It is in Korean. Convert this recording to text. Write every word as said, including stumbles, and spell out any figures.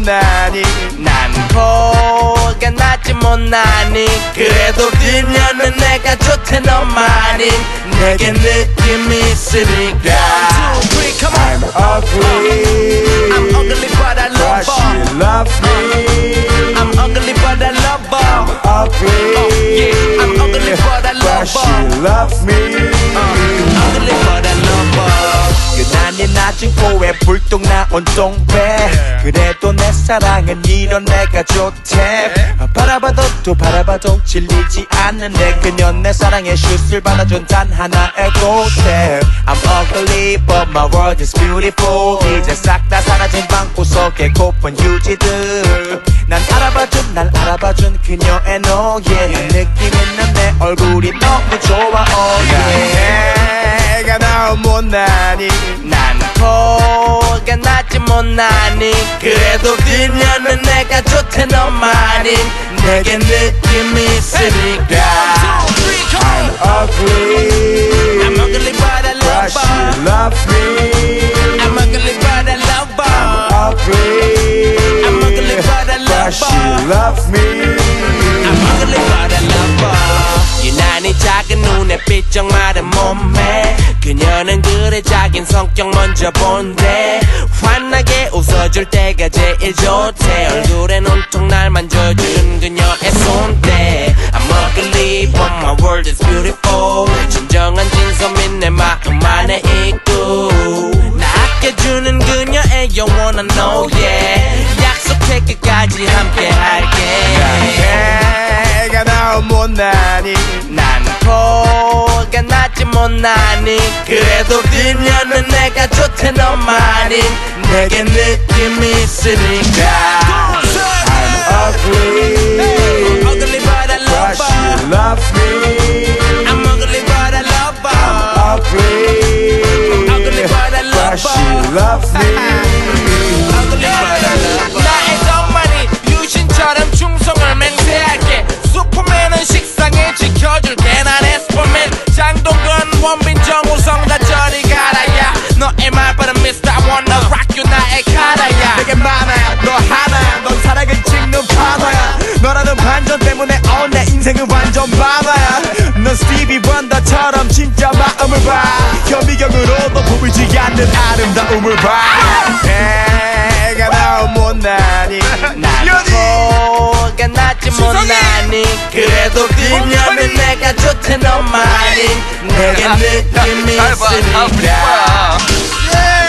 못나니 난 코가 낫지 못나니 그래도 그녀는 내가 좋대 너만이 내게 느낌이 있으니까 I'm ugly I'm ugly but I love but she loves me I'm ugly but I love her I'm ugly uh, yeah, I'm ugly but I love her but she loves me uh, ugly but I love her 유난히 낮은 코에 불똥 나온 똥배 그래도 내 사랑은 이런 내가 좋대 바라봐도 또 바라봐도 질리지 않는데 그녀 내 사랑에 슛을 받아준 단 하나의 꽃에 I'm ugly but my world is beautiful 이제 싹 다 사라진 방구 속에 고픈 휴지들 난 알아봐준 날 알아봐준 그녀의 노예 느낌 있는 내 얼굴이 너무 좋아 oh yeah 내가 너무 못나니 난 코가 낫지 못나니 그래도 그녀는 내가 좋대 너만이 내게 느낌이 있으니까 I'm ugly I'm ugly but I love but she her loves me I'm ugly but I love her I'm ugly I'm ugly but I but love she her loves me I'm ugly but I love her 유난히 작은 눈에 삐쩍 마른 몸매 그녀는 그래 자긴 성격 먼저 본대 환하게 웃어줄 때가 제일 좋대 얼굴에 온통 날 만져주는 그녀의 손대 I'm ugly but my world is beautiful 진정한 진섬인 내 마음 안에 있고 나 아껴주는 그녀의 영원한 no yeah 약속해 끝까지 함께 할게 내가 너무 못나니 난 코가 낫지 못나니 그래도 그녀는 내가 좋대 너만이 내게 느낌이 있으니까 I'm ugly I'm ugly but I but love she her loves me I'm ugly but I love her I'm ugly ugly but I but love she her loves me ugly but I love her 나의 덕만이 유신처럼 충성을 맹세할게 슈퍼맨은 식상에 지켜줄게 난 에스퍼맨 장동건 원빈 정우성 다 저리 가라야 너의 말버릇 미스터 I wanna rock you 나의 카라야 내게 많아야 너 하나야 넌 사랑을 찍는 파도야 너라는 반전 때문에 어, 내 인생은 완전 바다야 넌 스티비 원더처럼 진짜 마음을 봐 현미경으로도 보이지 않는 아름다움을 봐 내가 너무 못나니 난 코가 낫지 못나니 그래도 그녀는 내가 좋대 너만이 내게 느낌이 있으니까